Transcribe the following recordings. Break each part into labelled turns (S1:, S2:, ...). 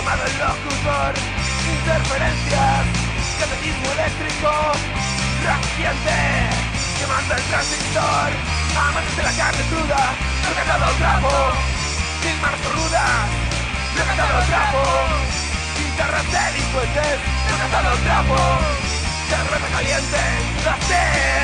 S1: llamado el locutor. Interferencias, catetismo eléctrico, reciente, quemando el transistor. Amantes de la carne cruda, no he cantado el trapo. Sin manos rudas, no he cantado el trapo. Guitarras delincuentes, no he cantado el trapo. Cerveza caliente, la sé.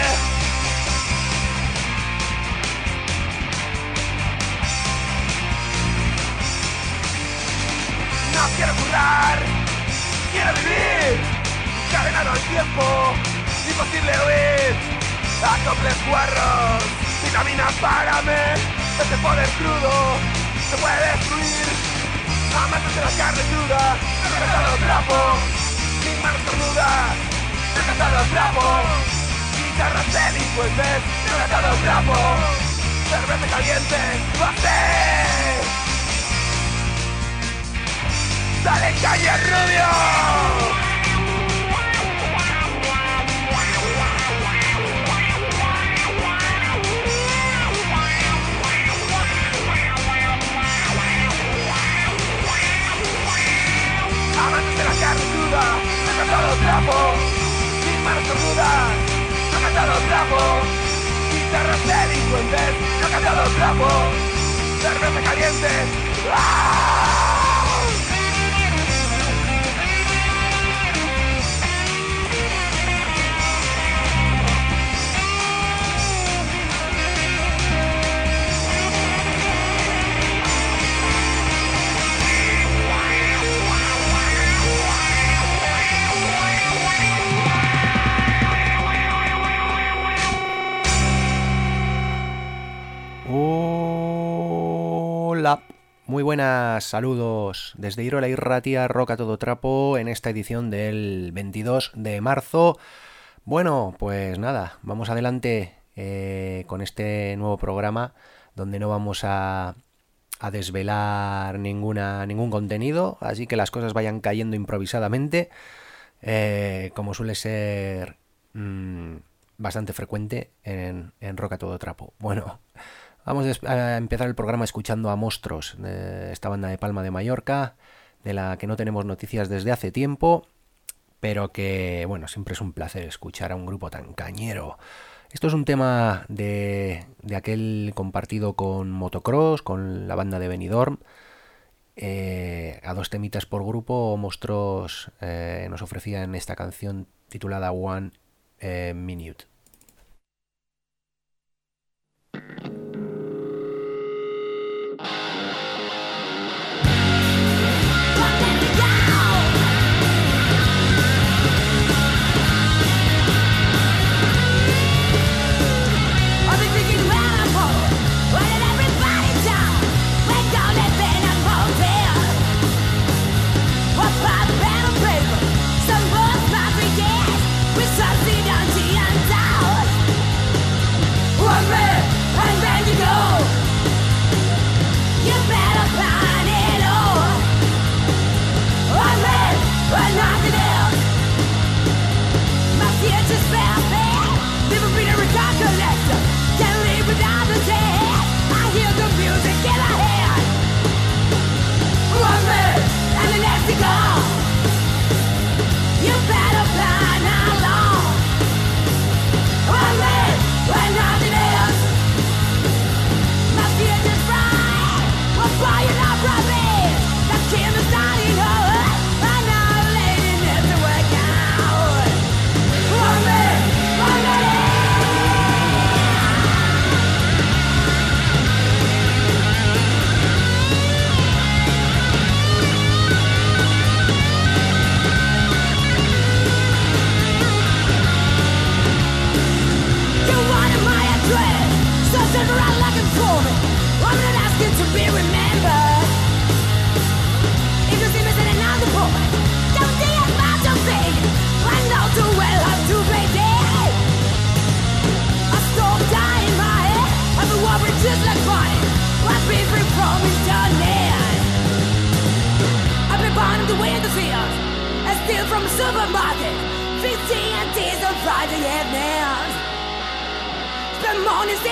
S1: No quiero currar, quiero vivir. Cadenado al tiempo, imposible huir. Acoples guarros, vitamina, págame. Este poder crudo se puede destruir. Amantes de la carne cruda, no he cantado el trapo. Sin manos cornudas, no he cantado el trapo. Guitarras delincuentes, no he cantado el trapo. Cerveza caliente, lo sé. ¡Dale calle, Rubio! Amantes de la carne cruda, no he cantado el trapo. Mis manos cornudas, no he cantado el trapo. Guitarras delincuentes, no he cantado el trapo. Cerveza caliente, ¡ah!
S2: Hola, muy buenas, saludos desde Irola y Ratia, Rock a todo trapo, en esta edición del 22 de marzo. Bueno, pues nada, vamos adelante con este nuevo programa donde no vamos a desvelar ningún contenido, así que las cosas vayan cayendo improvisadamente, como suele ser bastante frecuente en Rock a todo trapo. Bueno, vamos a empezar el programa escuchando a Monstros, esta banda de Palma de Mallorca, de la que no tenemos noticias desde hace tiempo, pero que, bueno, siempre es un placer escuchar a un grupo tan cañero. Esto es un tema de aquel compartido con Motocross, con la banda de Benidorm. A 2 temitas por grupo, Monstros nos ofrecían esta canción titulada One Minute.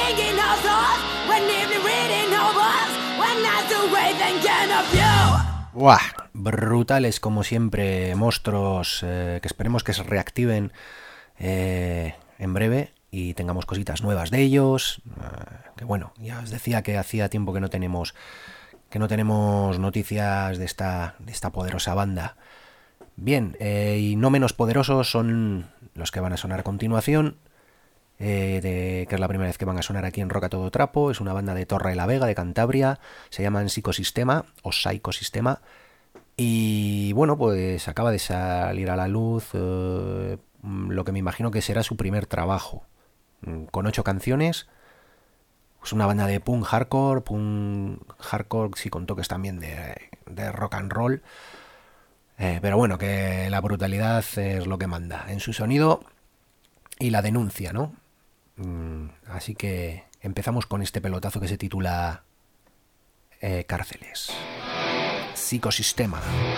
S3: When evening reading novels, when nights away thinking of you.
S2: ¡Buah! Brutales como siempre, monstruos, que esperemos que se reactiven en breve y tengamos cositas nuevas de ellos. Que bueno, ya os decía que hacía tiempo que no tenemos noticias de esta poderosa banda. Bien, y no menos poderosos son los que van a sonar a continuación, que es la primera vez que van a sonar aquí en Rock a Todo Trapo. Es una banda de Torrelavega, de Cantabria, se llaman Psicosistema o Psicosistema. Y bueno, pues acaba de salir a la luz lo que me imagino que será su primer trabajo, con 8 canciones. Es una banda de punk hardcore, sí, con toques también de rock and roll. Pero bueno, que la brutalidad es lo que manda en su sonido y la denuncia, ¿no? Así que empezamos con este pelotazo que se titula Cárceles. Psicosistema.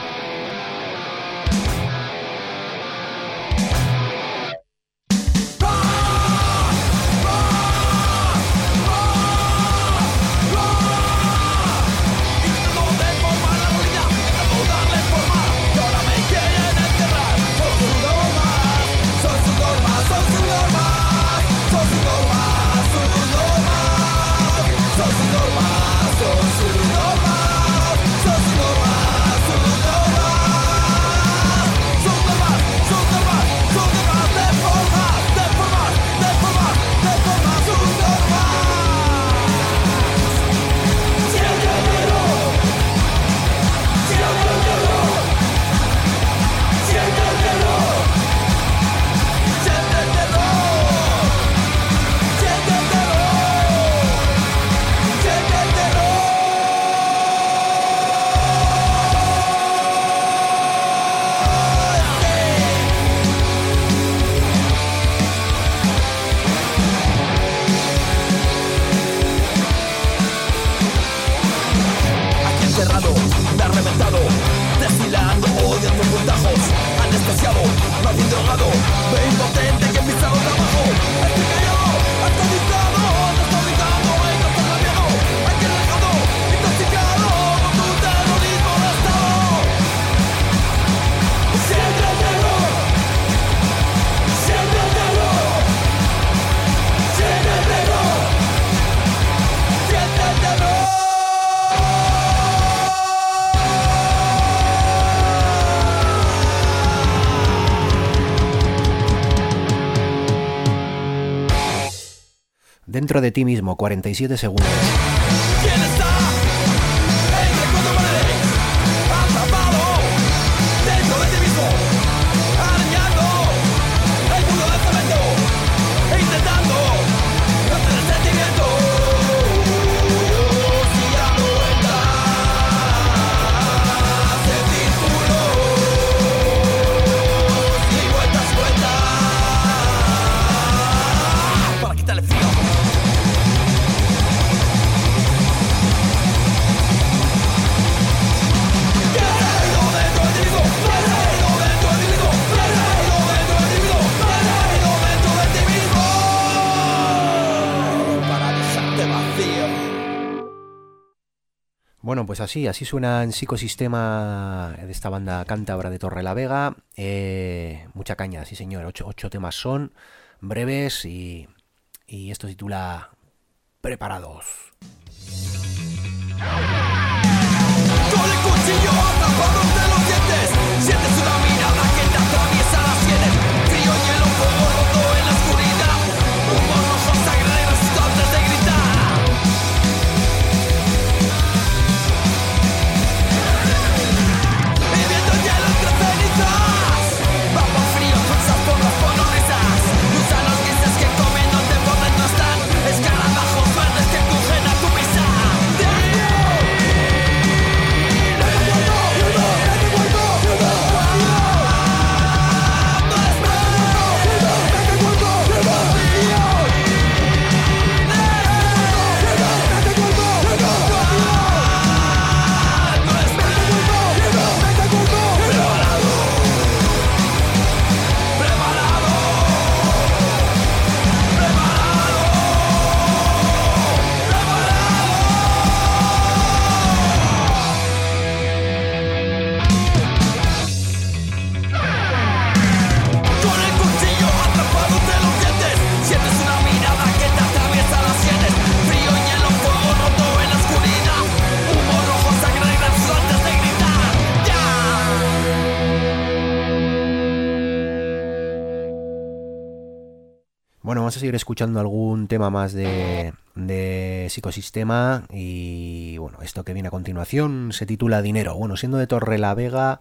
S2: Dentro de ti mismo, 47 segundos.
S1: ¿Quién está? El recuerdo muere, atrapado dentro de ti mismo, arañando el mundo del cemento, intentando no tener sentimiento. Si ya no entras en círculos y vueltas para quitarle frío.
S2: Bueno, pues así suena en Psicosistema de esta banda cántabra de Torrelavega. Mucha caña, sí señor. 8 temas son breves y esto se titula Preparados.
S1: Con el cuchillo atrapado entre los dientes, sientes una mirada que te atraviesa las sienes. Frío, hielo, fuego roto en la oscuridad. Humos rojos sangreros antes de gritar. Viviendo el hielo entre cenizas. Vapor frío, cruzas por las polonesas. Gusanos grises que comiéndote por dentro están. Escarabajos verdes que crujen a tu pisa.
S2: Bueno, vamos a seguir escuchando algún tema más de Psicosistema y bueno, esto que viene a continuación se titula Dinero. Bueno, siendo de Torrelavega,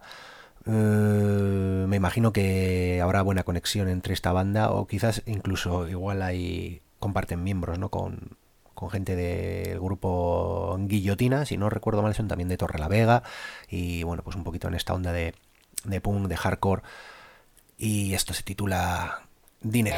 S2: me imagino que habrá buena conexión entre esta banda o quizás incluso igual ahí comparten miembros, ¿no? Con gente del grupo Guillotina, si no recuerdo mal, son también de Torrelavega y bueno, pues un poquito en esta onda de punk, de hardcore, y esto se titula Dinero.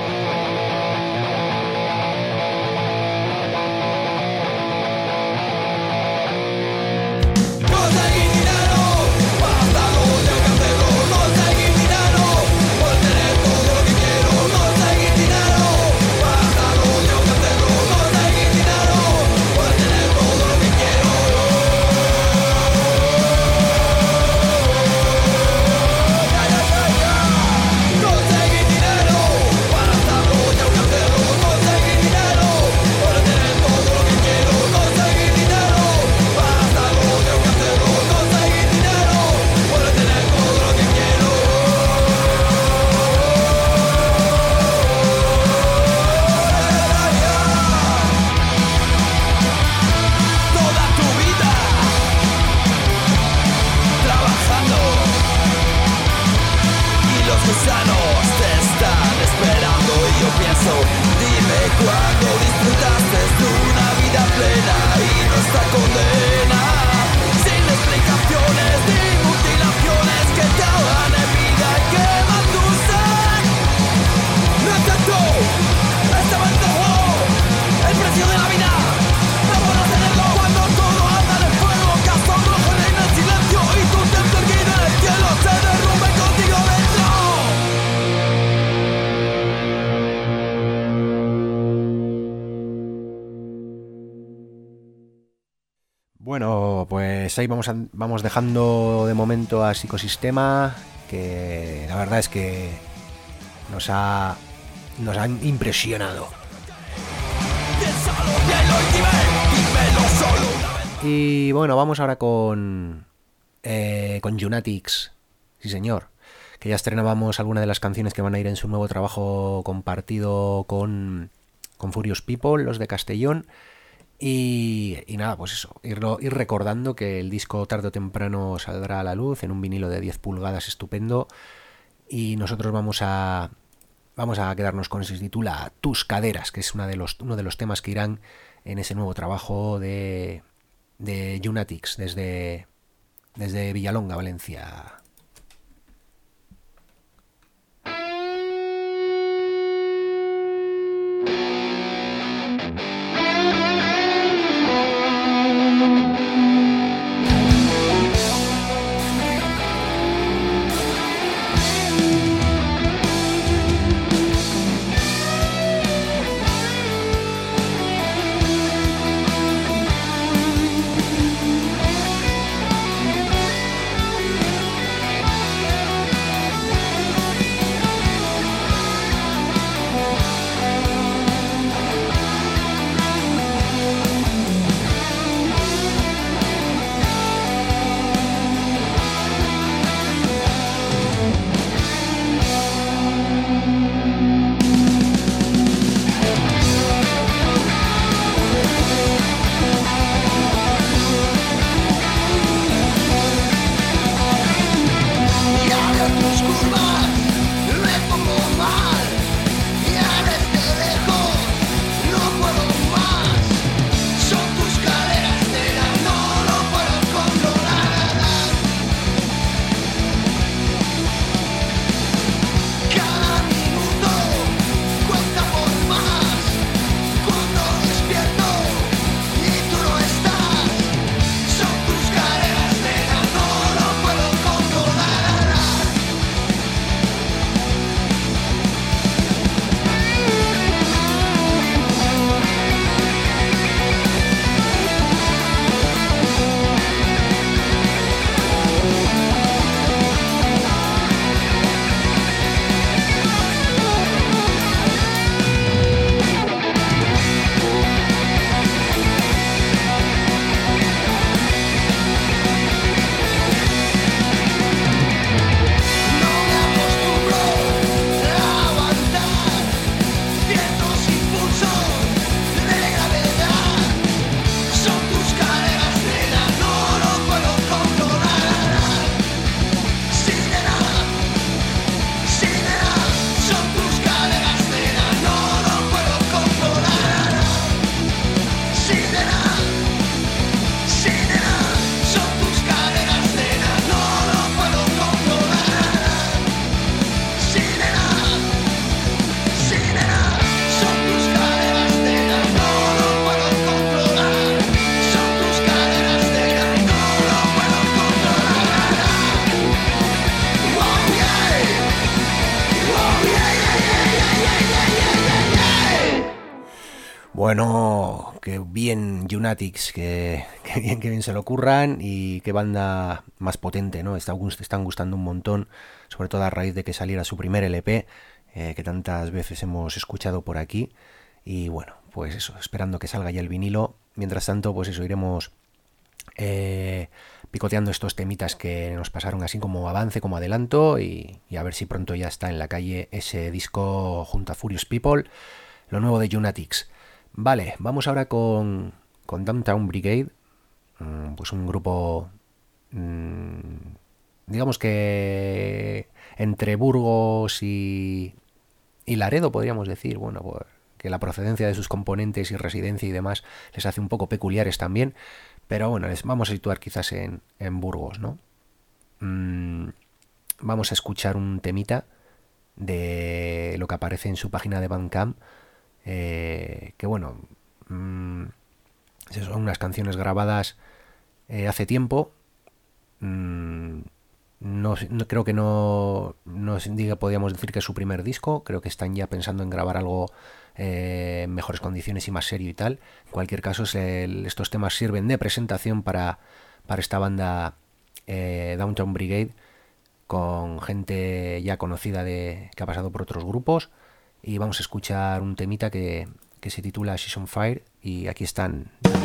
S2: Bueno, pues ahí vamos dejando de momento a Psicosistema, que la verdad es que nos han impresionado. Y bueno, vamos ahora con Junatics, sí señor, que ya estrenábamos alguna de las canciones que van a ir en su nuevo trabajo compartido con Furious People, los de Castellón. Y nada, pues eso, ir recordando que el disco tarde o temprano saldrá a la luz en un vinilo de 10 pulgadas estupendo, y nosotros vamos a quedarnos con ese, se titula Tus Caderas, que es uno de los temas que irán en ese nuevo trabajo de Junatics desde Villalonga, Valencia. Bueno, qué bien Lunatics, que bien se lo curran y qué banda más potente, ¿no? Están gustando un montón, sobre todo a raíz de que saliera su primer LP, que tantas veces hemos escuchado por aquí. Y bueno, pues eso, esperando que salga ya el vinilo. Mientras tanto, pues eso, iremos picoteando estos temitas que nos pasaron así como avance, como adelanto, y a ver si pronto ya está en la calle ese disco junto a Furious People, lo nuevo de Lunatics. Vale, vamos ahora con Downtown Brigade, pues un grupo, digamos que entre Burgos y Laredo, podríamos decir, bueno, pues que la procedencia de sus componentes y residencia y demás les hace un poco peculiares también, pero bueno, les vamos a situar quizás en Burgos, ¿no? Vamos a escuchar un temita de lo que aparece en su página de Bandcamp, que bueno, son unas canciones grabadas hace tiempo. Creo que no podríamos decir que es su primer disco. Creo que están ya pensando en grabar algo en mejores condiciones y más serio y tal. En cualquier caso, estos temas sirven de presentación para esta banda Downtown Brigade, con gente ya conocida que ha pasado por otros grupos. Y vamos a escuchar un temita que se titula She's on Fire, y aquí están.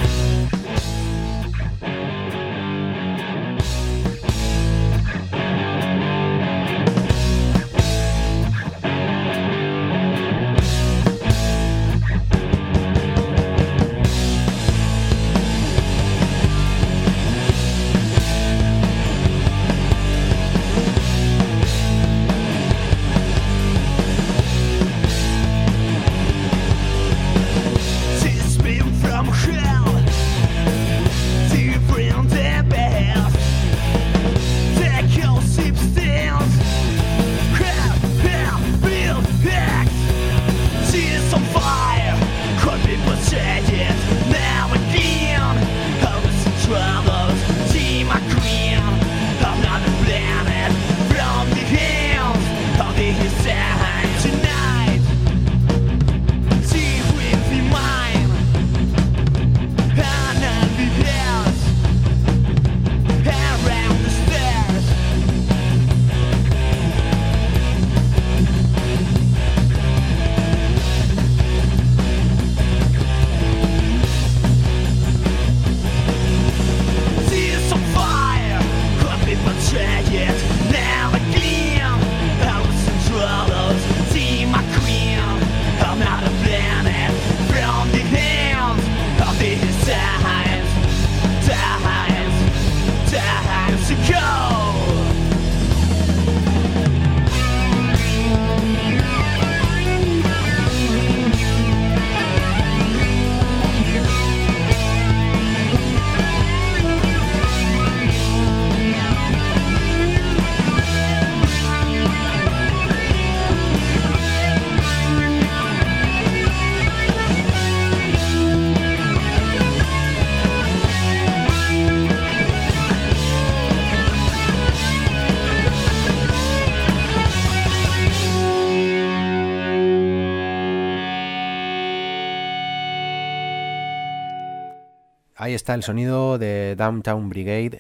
S2: Ahí está el sonido de Downtown Brigade,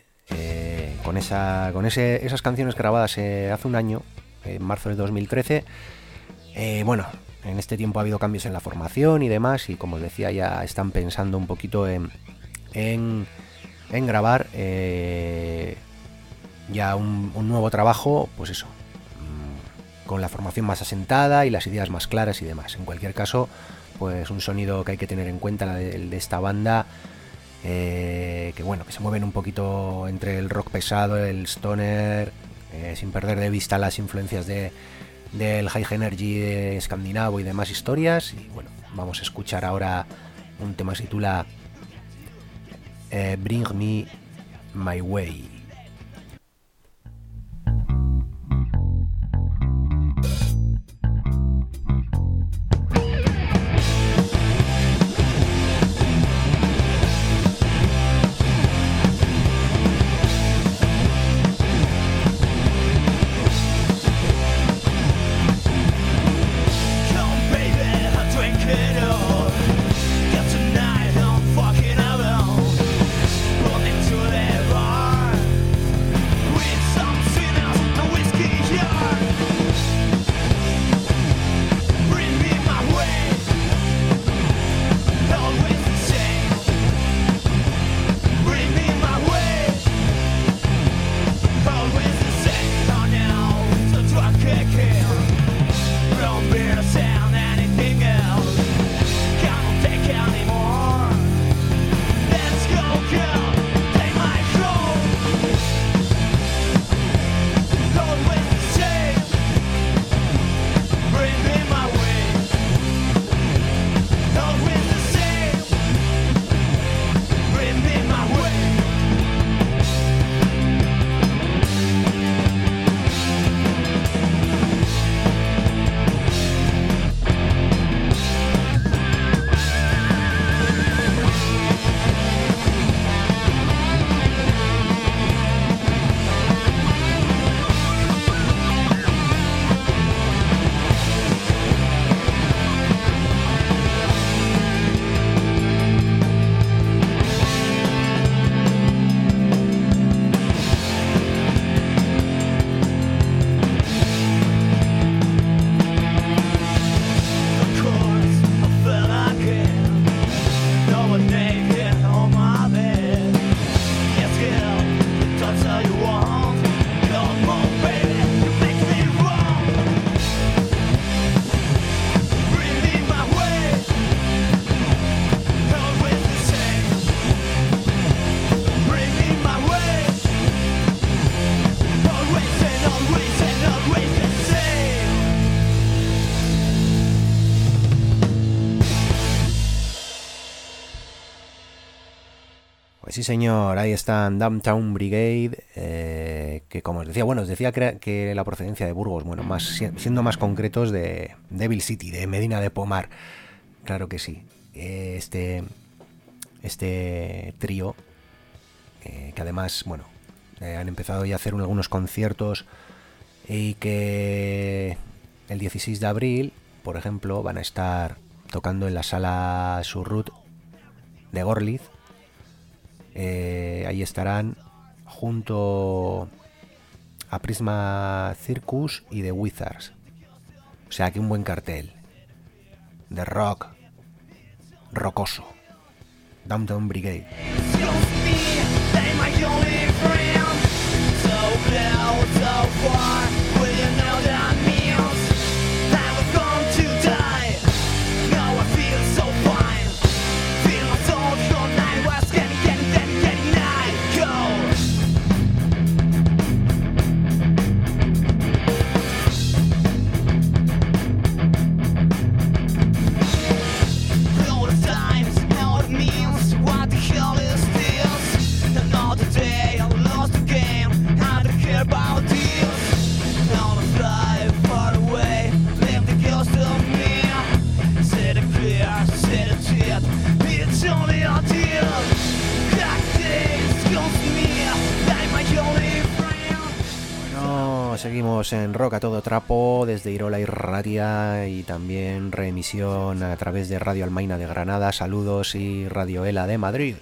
S2: con esas canciones grabadas hace un año, en marzo del 2013. Bueno, en este tiempo ha habido cambios en la formación y demás, y como os decía, ya están pensando un poquito en grabar ya un nuevo trabajo, pues eso, con la formación más asentada y las ideas más claras y demás. En cualquier caso, pues un sonido que hay que tener en cuenta, el de esta banda, que bueno, que se mueven un poquito entre el rock pesado, el stoner, sin perder de vista las influencias del high energy escandinavo y demás historias. Y bueno, vamos a escuchar ahora un tema que se titula Bring Me My Way.
S3: Come baby, drink it all.
S2: Sí, señor, ahí están Downtown Brigade, que como os decía, bueno, os decía que la procedencia de Burgos, bueno, siendo más concretos de Devil City, de Medina de Pomar, claro que sí. Este trío, que además, bueno, han empezado ya a hacer algunos conciertos y que el 16 de abril, por ejemplo, van a estar tocando en la sala Surrut de Gorliz. Ahí estarán junto a Prisma Circus y The Wizards. O sea que un buen cartel de rock rocoso. Downtown Brigade. Seguimos en Rock a todo trapo desde Irola y Ratia y también reemisión a través de Radio Almaina de Granada, saludos, y Radio Ela de Madrid.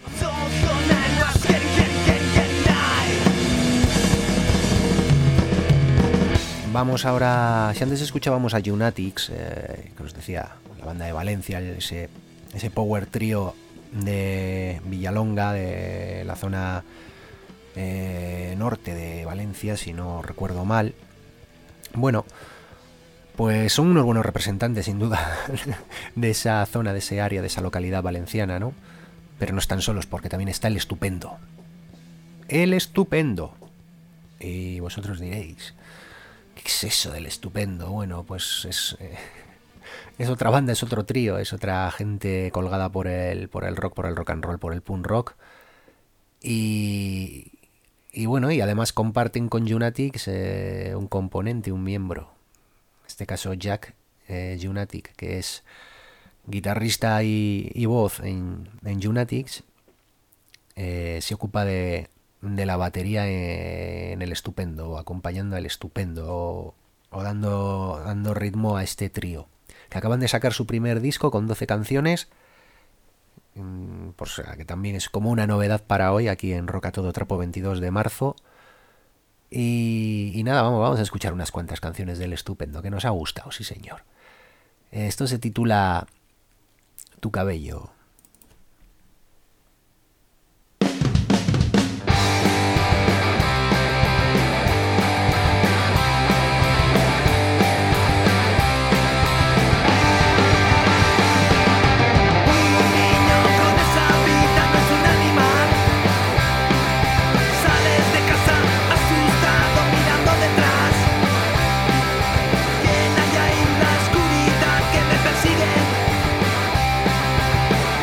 S2: Vamos ahora, si antes escuchábamos a Junatics, que os decía, la banda de Valencia, ese power trío de Villalonga, de la zona norte de Valencia, si no recuerdo mal. Bueno, pues son unos buenos representantes, sin duda, de esa zona, de ese área, de esa localidad valenciana, ¿no? Pero no están solos, porque también está el Estupendo. El Estupendo. Y vosotros diréis, ¿qué es eso del Estupendo? Bueno, pues es otra banda, es otro trío, es otra gente colgada por el rock, por el rock and roll, por el punk rock. Y bueno, y además comparten con Junatics un componente, un miembro. En este caso Jack Junatic, que es guitarrista y voz en Junatics, se ocupa de la batería en el Estupendo, o acompañando al Estupendo, o dando ritmo a este trío, que acaban de sacar su primer disco con 12 canciones. Pues que también es como una novedad para hoy aquí en Rock a todo trapo, 22 de marzo. Y nada, vamos a escuchar unas cuantas canciones del Estupendo, que nos ha gustado, sí señor. Esto se titula Tu cabello.
S3: Llena ya y la oscuridad que me persigue.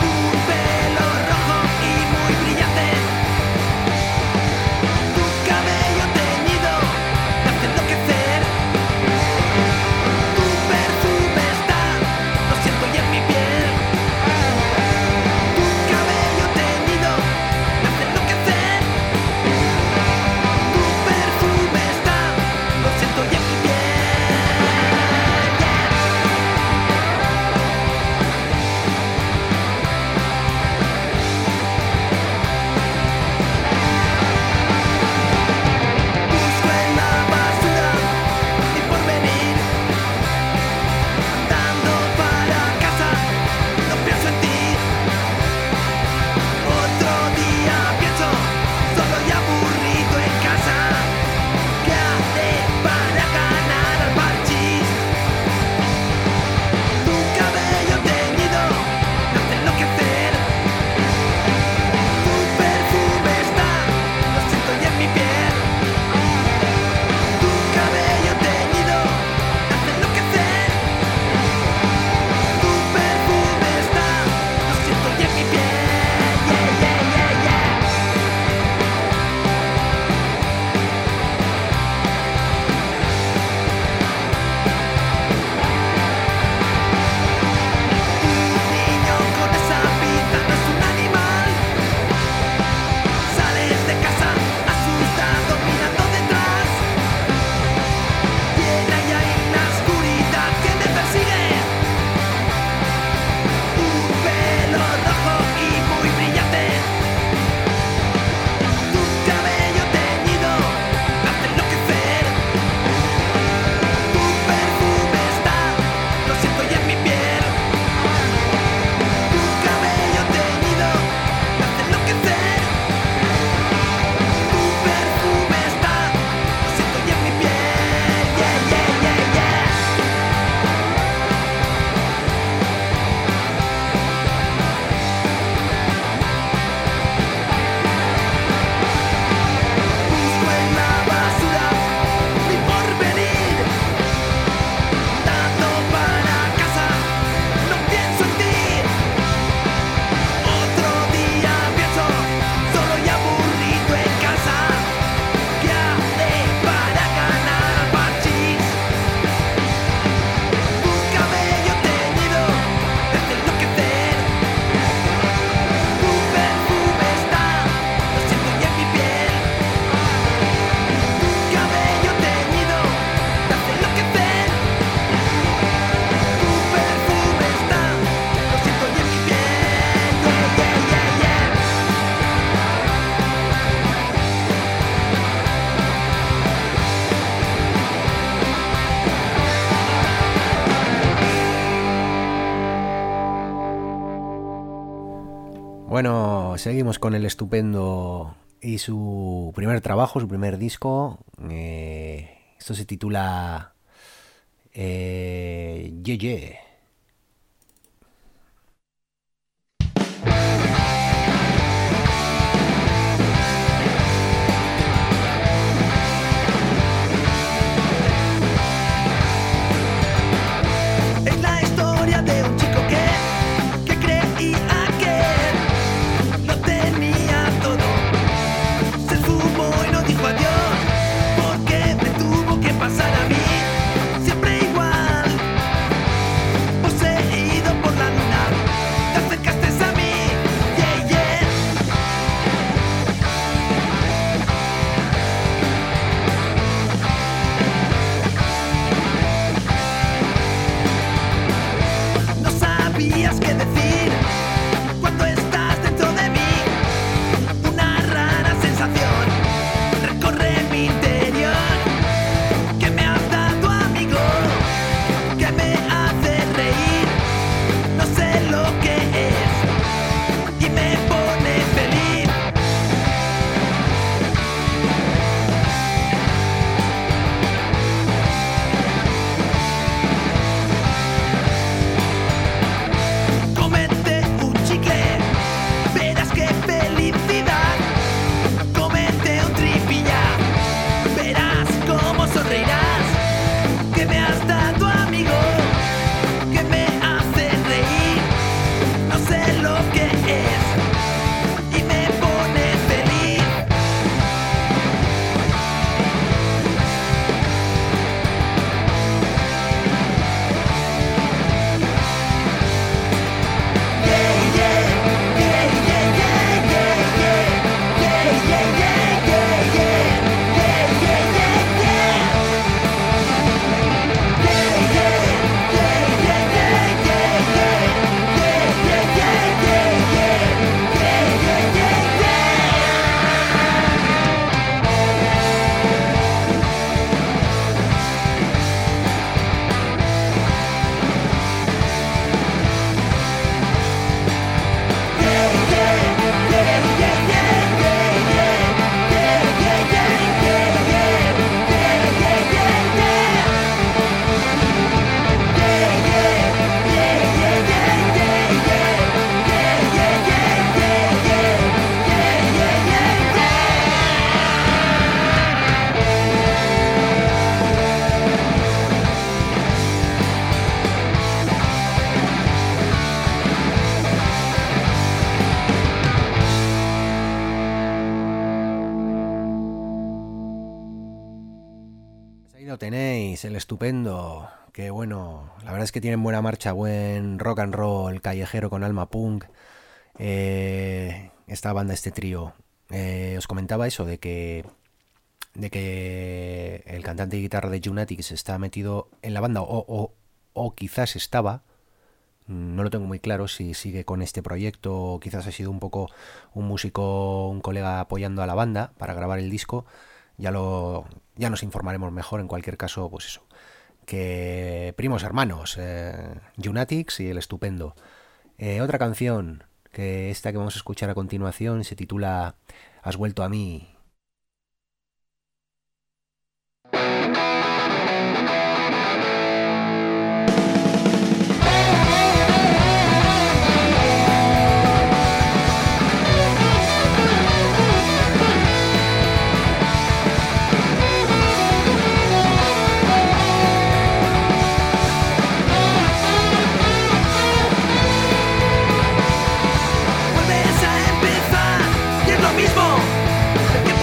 S2: Bueno, seguimos con el estupendo y su primer trabajo, su primer disco. Esto se titula Ye Ye.
S3: Es la historia de un chico que creía que lo tenía todo. Se fumó y no dijo adiós, porque me tuvo que pasar a mí. Siempre igual, poseído por la luna, te acercaste a mí, yeah, yeah. No sabías qué decir cuando estás dentro de mí. Una rara sensación recorre mi interior. Que me has dado, amigo, que me hace reír. No sé lo que es y me pone feliz. Cómete un chicle, verás qué felicidad. Cómete un tripilla, verás cómo sonreirás. Que me has dado, amigo, que me hace reír. No sé lo que es y me pone feliz.
S2: Ahí lo tenéis, el estupendo. Que bueno, la verdad es que tienen buena marcha, buen rock and roll callejero con alma punk. Esta banda, este trío. Os comentaba eso de que el cantante y guitarra de Junatics está metido en la banda o quizás estaba. No lo tengo muy claro si sigue con este proyecto o quizás ha sido un poco un músico, un colega apoyando a la banda para grabar el disco. Ya nos informaremos mejor. En cualquier caso, pues eso, que primos hermanos, Junatics y el estupendo. Otra canción, que esta que vamos a escuchar a continuación, se titula Has vuelto a mí.
S3: Vuelves a empezar y es lo mismo. El que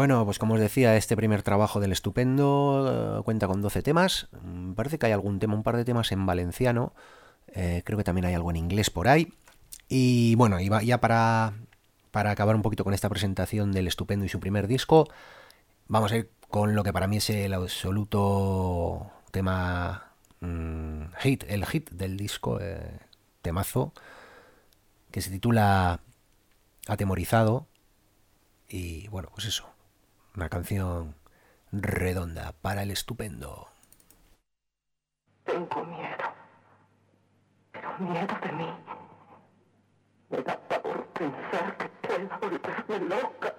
S2: Bueno, pues como os decía, este primer trabajo del Estupendo cuenta con 12 temas. Parece que hay algún tema, un par de temas en valenciano. Creo que también hay algo en inglés por ahí. Y bueno, ya para acabar un poquito con esta presentación del Estupendo y su primer disco, vamos a ir con lo que para mí es el absoluto tema hit, el hit del disco, temazo, que se titula Atemorizado. Y bueno, pues eso, una canción redonda para el Estupendo.
S4: Tengo miedo, pero miedo de mí. Me da pavor pensar que pueda volverme loca.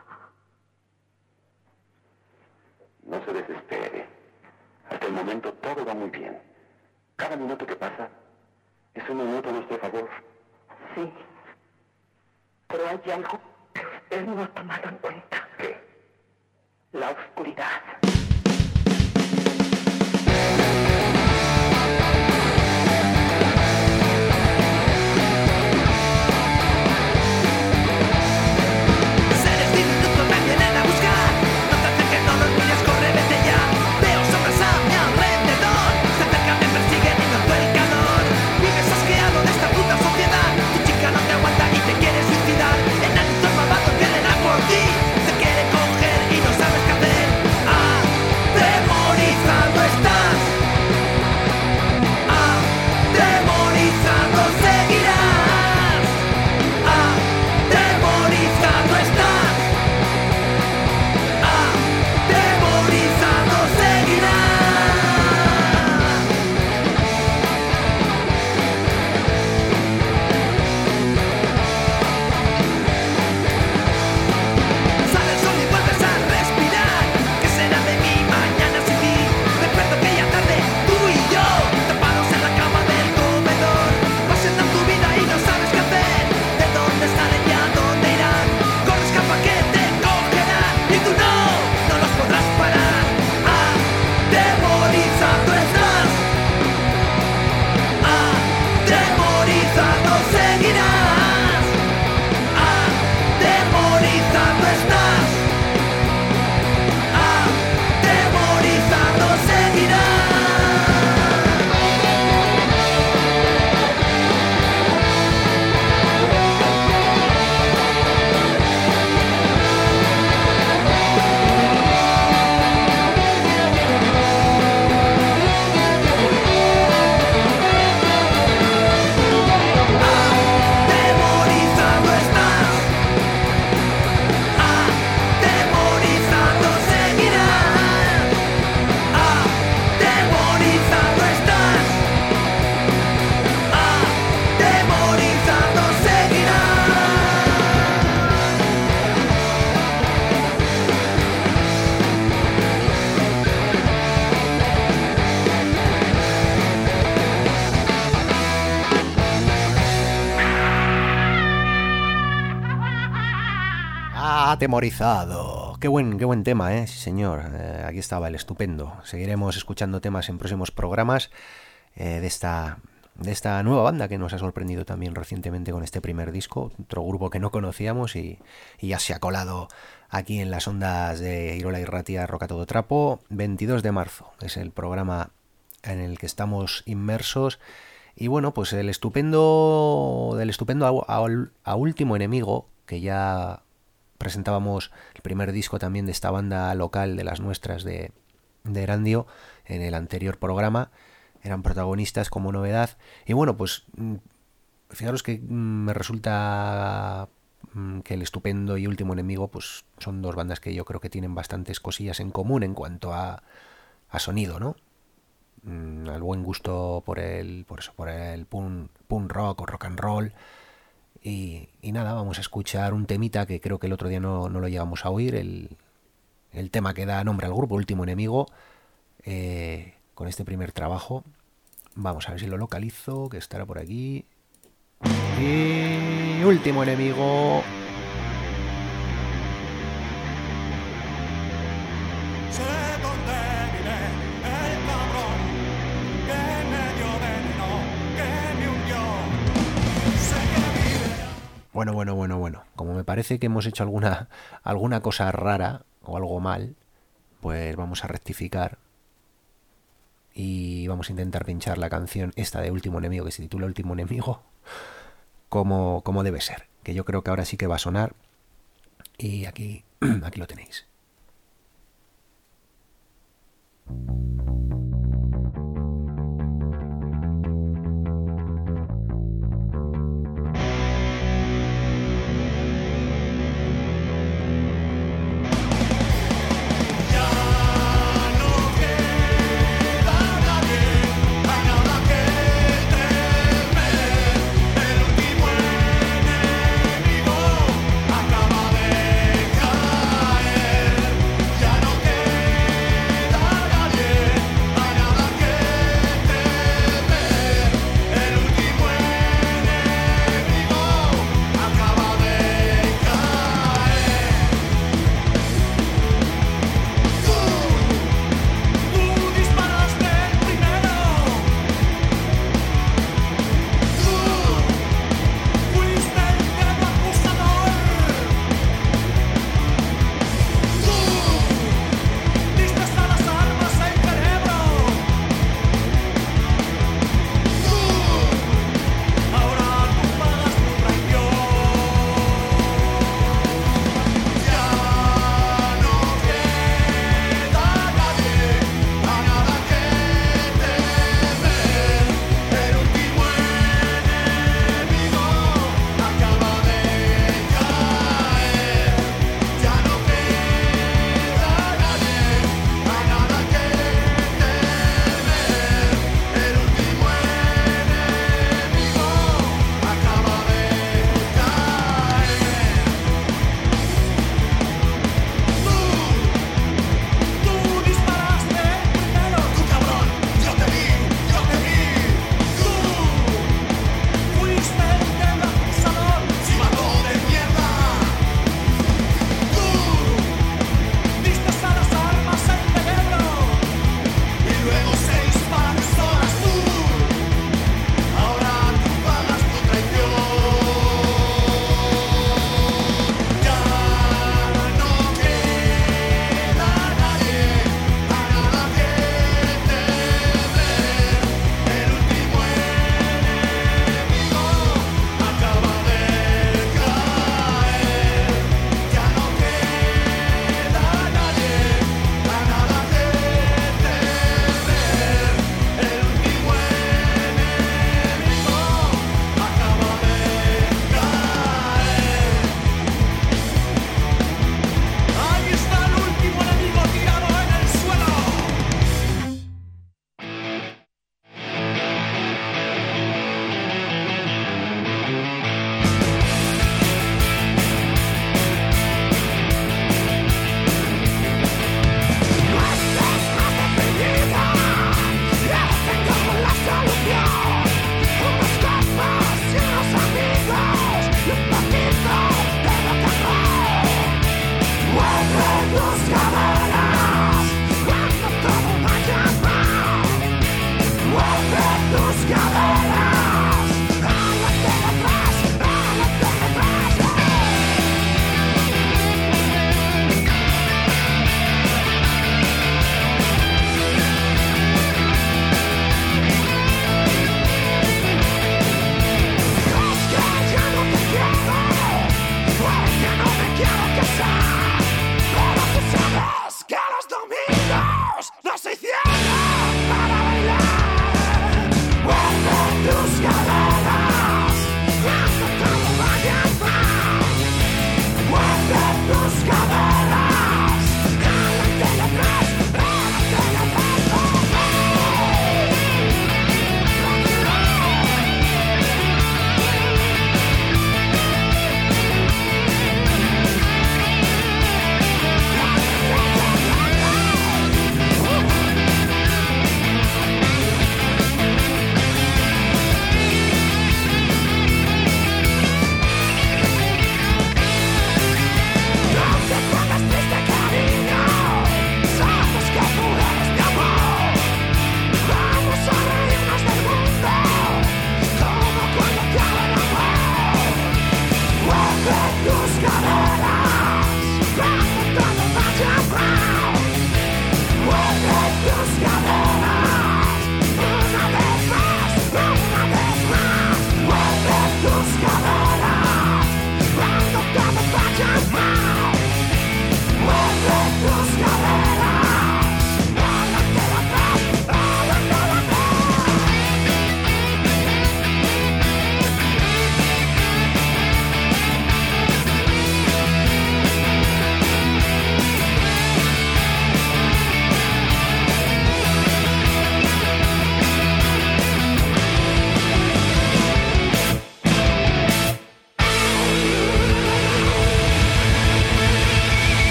S5: No se desespere. Hasta el momento todo va muy bien. Cada minuto que pasa es un minuto a nuestro favor.
S4: Sí, pero hay algo que usted no ha tomado en cuenta.
S5: ¿Qué?
S4: La oscuridad.
S3: Seres diminutos me vienen a buscar. No te acerques, no los mires, corre, vete ya. Veo sombras a mi alrededor. Se acercan, me persiguen y noto el calor. Vives asqueado de esta puta sociedad. Tu chica no te aguanta y te quiere suicidar. Enanitos malvados vienen a por ti. Te quieren coger y no sabes qué hacer. Atemorizado estás. Atemorizado seguirás. Atemorizado estás. Atemorizado seguirás. Sale el sol y vuelves a respirar. ¿Qué será de mí mañana sin ti? Recuerdo aquella tarde, tú y yo, tapados en la cama del comedor. Pasando tu vida y no sabes qué hacer. ¿De dónde salen y a dónde irán? Corre, escapa que te cogerán. Y tú no los podrás parar. Atemorizado estás. Atemorizado seguirás. Atemorizado estás. Atemorizado seguirás. Atemorizado estás. Atemorizado seguirás. Atemorizado estás. Atemorizado
S2: Atemorizado. Qué buen tema, ¿eh? Sí, señor. Aquí estaba el Estupendo. Seguiremos escuchando temas en próximos programas de esta nueva banda que nos ha sorprendido también recientemente con este primer disco. Otro grupo que no conocíamos y ya se ha colado aquí en las ondas de Irola y Ratia Roca Todo Trapo. 22 de marzo es el programa en el que estamos inmersos. Y bueno, pues del Estupendo a Último Enemigo, que ya presentábamos el primer disco también de esta banda local de las nuestras de Erandio en el anterior programa. Eran protagonistas como novedad. Y bueno, pues fijaros que me resulta que el Estupendo y Último Enemigo pues son dos bandas que yo creo que tienen bastantes cosillas en común en cuanto a sonido, ¿no? Al buen gusto por el punk rock o rock and roll. Y nada, vamos a escuchar un temita que creo que el otro día no lo llegamos a oír, el tema que da nombre al grupo, Último Enemigo, con este primer trabajo. Vamos a ver si lo localizo, que estará por aquí. Y Último Enemigo. Bueno. Como me parece que hemos hecho alguna cosa rara o algo mal, pues vamos a rectificar y vamos a intentar pinchar la canción esta de Último Enemigo, que se titula Último Enemigo, como debe ser. Que yo creo que ahora sí que va a sonar. Y aquí lo tenéis.
S6: Ya no queda nadie.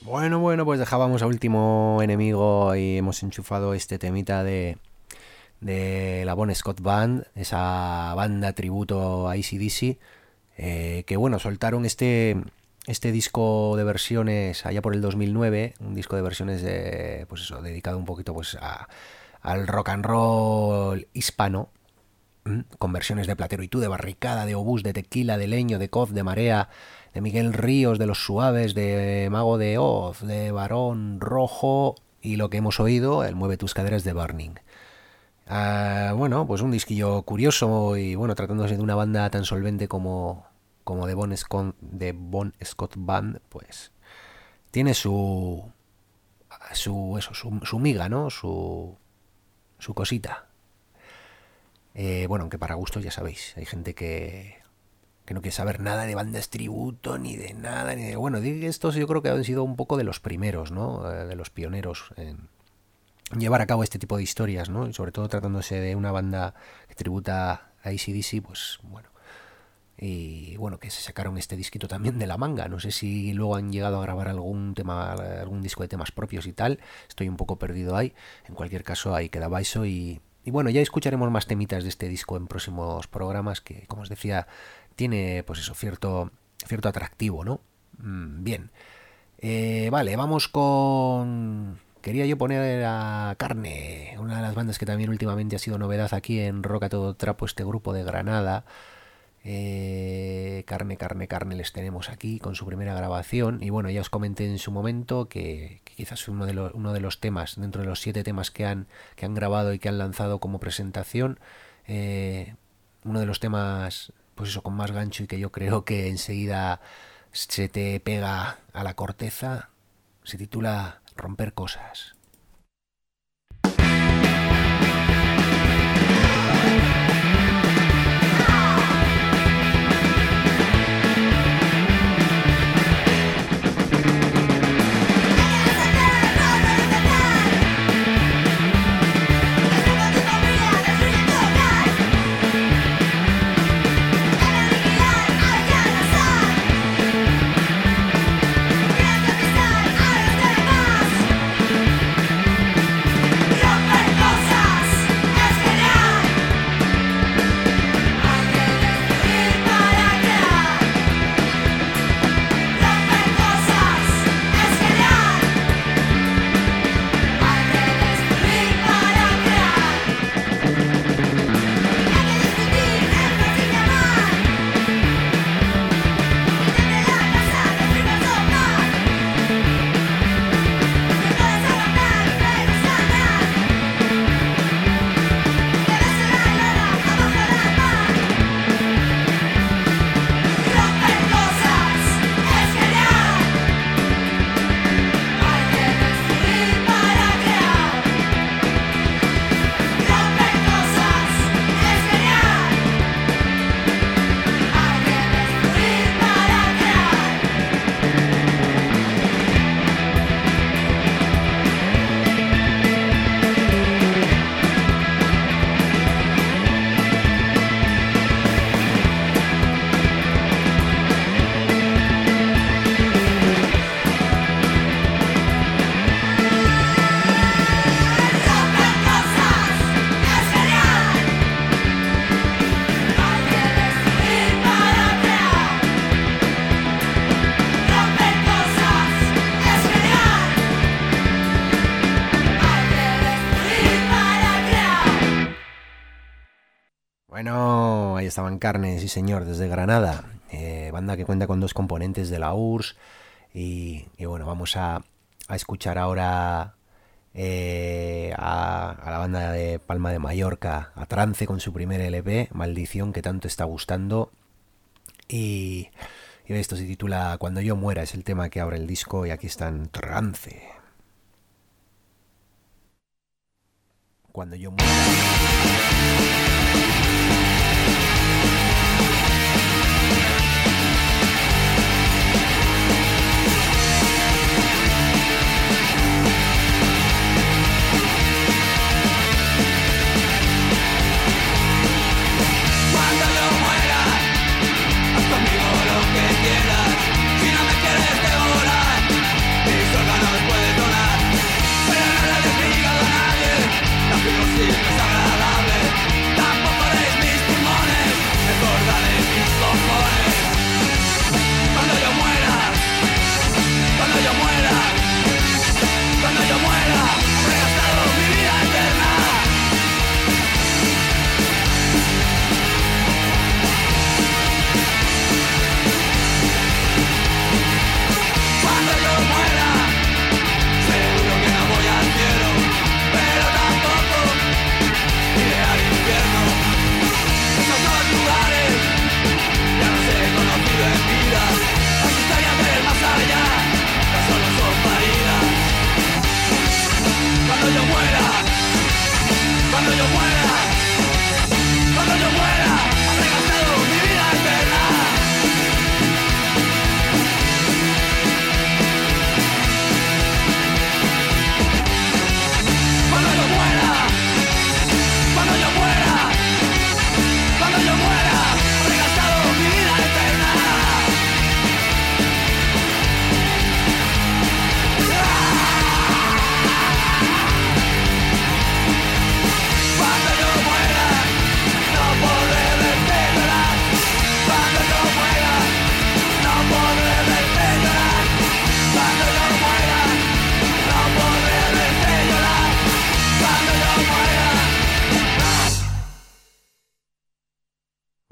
S2: Bueno, pues dejábamos a Último Enemigo y hemos enchufado este temita de la Bon Scott Band, esa banda tributo a AC/DC, que bueno, soltaron este disco de versiones allá por el 2009, un disco de versiones pues eso, dedicado un poquito pues al rock and roll hispano, con versiones de Platero y Tú, de Barricada, de Obús, de Tequila, de Leño, de Coz, de Marea, de Miguel Ríos, de Los Suaves, de Mago de Oz, de Barón Rojo y lo que hemos oído, el Mueve tus caderas de Burning. Bueno, pues un disquillo curioso y bueno, tratándose de una banda tan solvente como de Bon Scott Band, pues tiene su miga, ¿no? Su cosita. Bueno, aunque para gustos ya sabéis, hay gente que no quiere saber nada de bandas tributo, ni de nada, ni de... Bueno, estos yo creo que han sido un poco de los primeros, ¿no? De los pioneros en llevar a cabo este tipo de historias, ¿no? Y sobre todo tratándose de una banda que tributa a AC/DC, pues bueno. Y bueno, que se sacaron este disquito también de la manga. No sé si luego han llegado a grabar algún disco de temas propios y tal. Estoy un poco perdido ahí. En cualquier caso, ahí quedaba eso y bueno, ya escucharemos más temitas de este disco en próximos programas que, como os decía, tiene pues eso, cierto atractivo, ¿no? Bien. Vale, vamos con... Quería yo poner a Carne, una de las bandas que también últimamente ha sido novedad aquí en Rock a Todo Trapo, este grupo de Granada. Carne les tenemos aquí con su primera grabación y bueno, ya os comenté en su momento que quizás uno de los temas dentro de los 7 temas que han grabado y que han lanzado como presentación, uno de los temas pues eso con más gancho y que yo creo que enseguida se te pega a la corteza, se titula Romper Cosas. Bueno, ahí estaban Carne, sí señor, desde Granada, banda que cuenta con 2 componentes de la URSS y bueno, vamos a escuchar ahora a la banda de Palma de Mallorca, a Trance con su primer LP, Maldición, que tanto está gustando y esto se titula Cuando yo muera, es el tema que abre el disco y aquí están Trance. Cuando yo muera.
S3: Conmigo lo que quieras, si no me quieres devorar, mi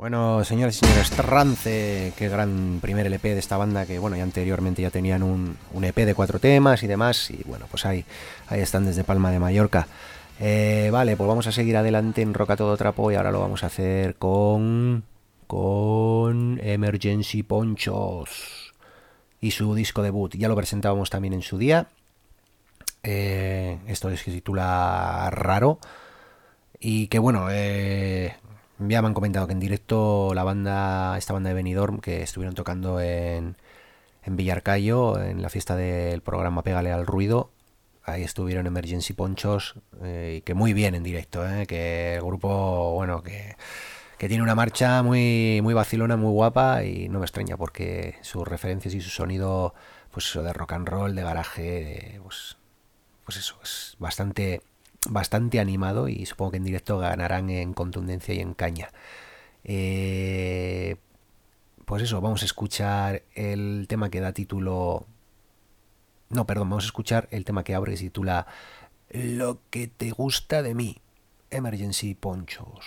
S2: Bueno, señores y señores, Trance, qué gran primer LP de esta banda que, bueno, ya anteriormente ya tenían un EP de 4 temas y demás, y bueno, pues ahí están desde Palma de Mallorca. Vale, pues vamos a seguir adelante en Rock a Todo Trapo y ahora lo vamos a hacer con Emergency Ponchos y su disco debut. Ya lo presentábamos también en su día. Esto es que se titula Raro y que bueno, ya me han comentado que en directo esta banda de Benidorm, que estuvieron tocando en Villarcayo en la fiesta del programa Pégale al Ruido, ahí estuvieron Emergency Ponchos, y que muy bien en directo, que el grupo, bueno, que tiene una marcha muy, muy vacilona, muy guapa, y no me extraña porque sus referencias y su sonido, pues eso de rock and roll, de garaje, pues eso, es bastante animado, y supongo que en directo ganarán en contundencia y en caña. Pues eso, vamos a escuchar el tema que da título... No, perdón, vamos a escuchar el tema que abre y se titula Lo que te gusta de mí, Emergency Ponchos.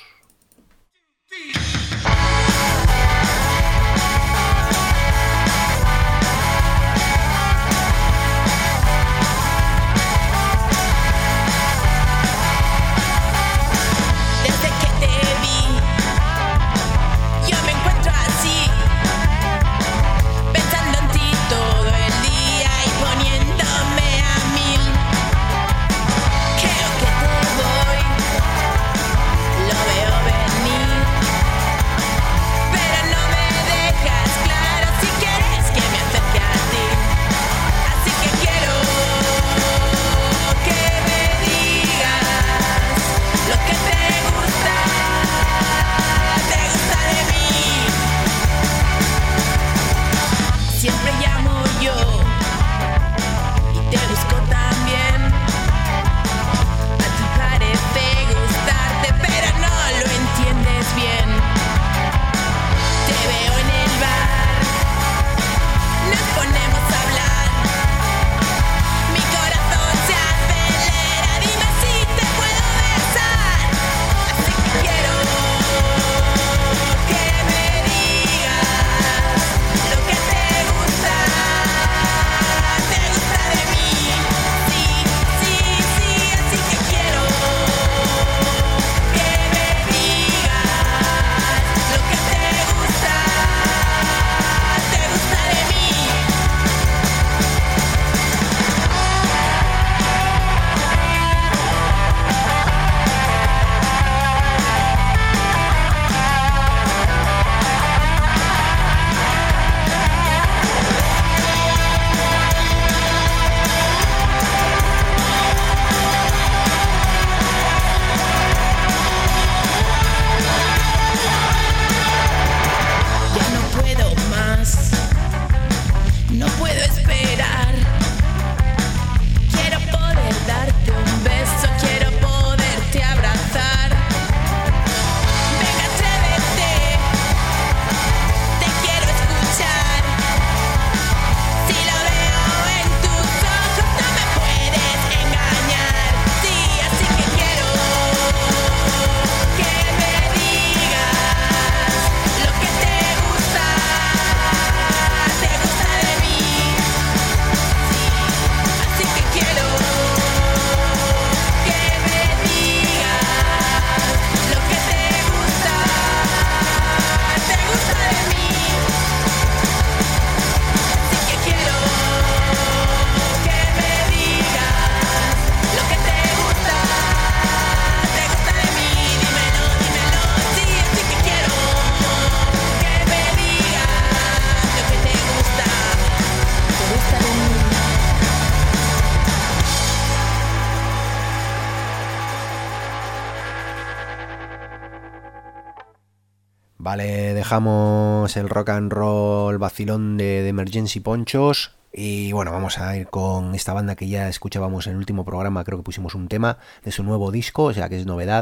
S2: Vale, dejamos el rock and roll vacilón de Emergency Ponchos y bueno, vamos a ir con esta banda que ya escuchábamos en el último programa. Creo que pusimos un tema de su nuevo disco, o sea que es novedad,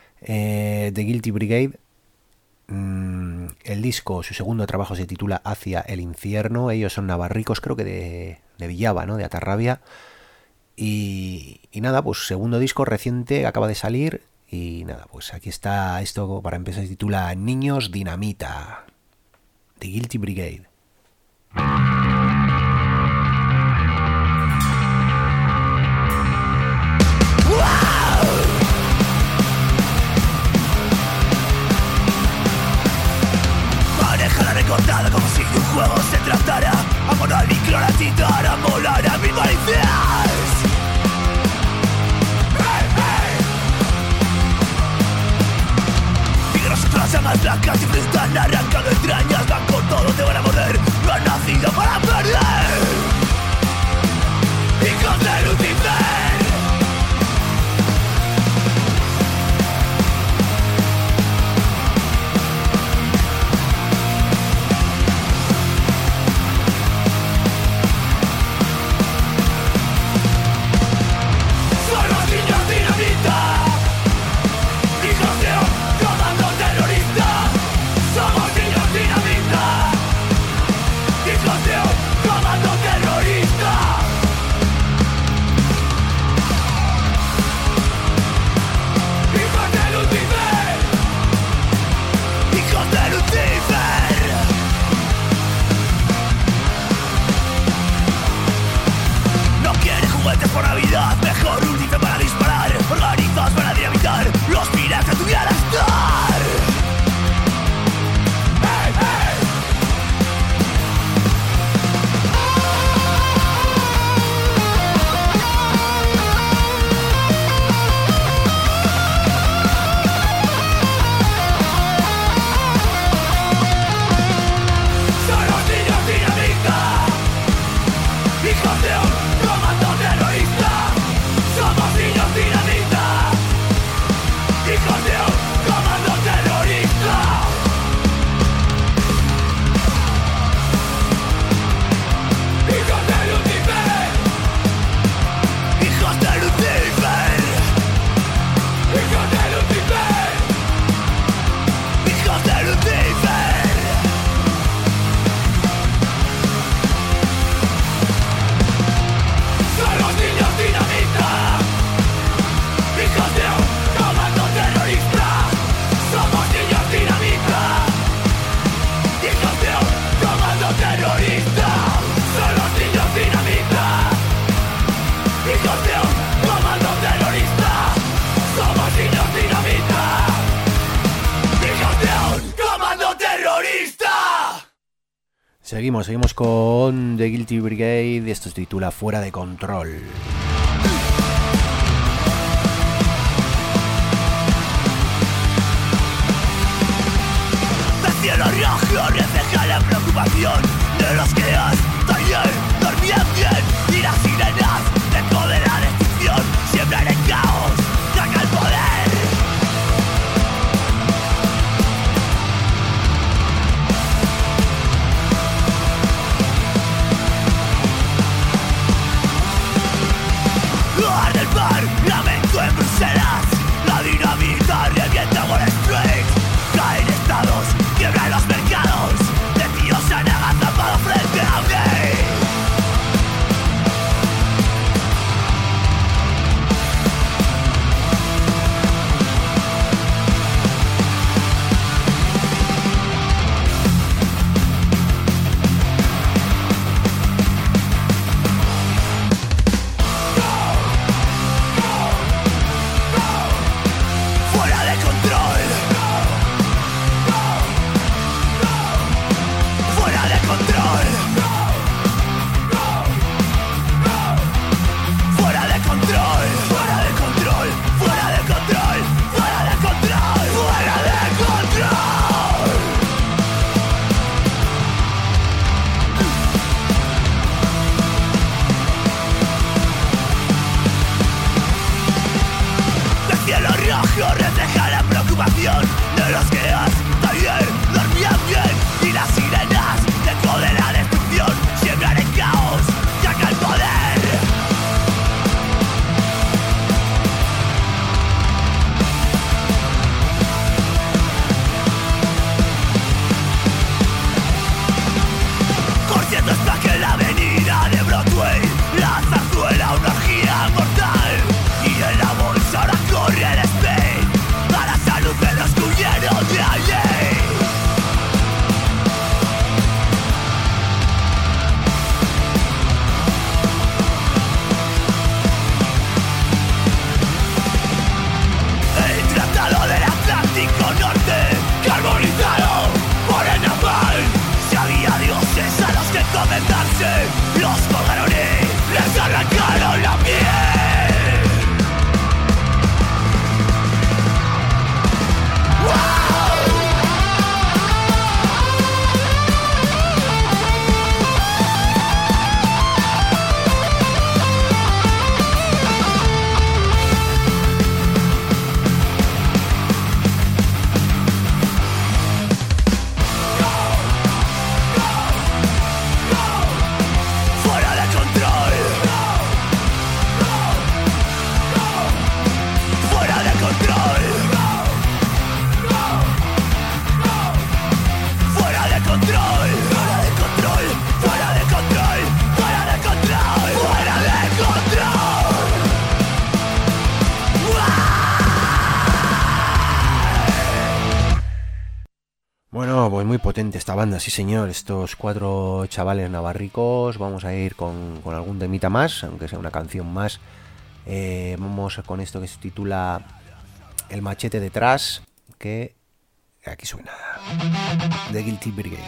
S2: The Guilty Brigade. El disco, su segundo trabajo, se titula Hacia el Infierno. Ellos son navarricos, creo que de Villava, ¿no? De Atarrabia. Y nada, pues segundo disco reciente, acaba de salir. Y nada, pues aquí está esto, para empezar se titula Niños Dinamita, The Guilty Brigade.
S3: Maneja recordada como si de un juego se tratara. Amor al micro, la citar, a molar a mil malicias. Las llamas blancas siempre están arrancando entrañas. Van con todo, te van a morder. No han nacido para perder. Hijos de Lucifer. Son los niños dinamita. Hijos de comando terrorista. Somos niños dinamita. Hijos de comando terrorista. Hijos de Lucifer. Hijos de Lucifer. No quiere juguetes por Navidad. Mejor un rifle para disparar. Organizados para dinamitar los miras de tu bienestar. ¡Hey, hey! Son los niños dinamita. Hijos de un comando terrorista. Somos niños dinamita. Hijos de un comando terrorista. Hijos de Lucifer. Hijos de Lucifer. Hijos de Lucifer. Hijos de Lucifer. Son los niños dinamita. Hijos de un comando terrorista. Somos niños dinamita. Hijos de un comando terrorista. Son los niños dinamita. Hijos de un comando terrorista. Somos niños dinamita. Hijos de un comando terrorista.
S2: Seguimos con The Guilty Brigade. Esto se titula Fuera de Control.
S3: El cielo rojo refleja la preocupación de los que hasta ayer dormían bien. Y las sirenas eco de la destrucción siembran el caos, saca el poder. Arde el mar, lamento en Bruselas. La dinamita revienta Wall Street. Caen estados, quiebran los mercados. De tíos se han agazapado frente a mí. Fuera de control. Fuera de control. Fuera de control. Fuera de control. Fuera de control. Fuera de control. Fuera de control. El cielo rojo refleja la preocupación de los que hasta ayer dormían bien. Y las sirenas, eco de la destrucción, siembran el caos, saca el poder. Corriendo hasta que la avenida de Broadway, la zarzuela, una orgía mortal. Y en la bolsa ahora corre el speed.
S2: pues muy potente esta banda, sí señor. Estos 4 chavales navarricos. Vamos a ir con algún temita más, aunque sea una canción más. Vamos con esto que se titula El machete detrás, que aquí suena, The Guilty Brigade.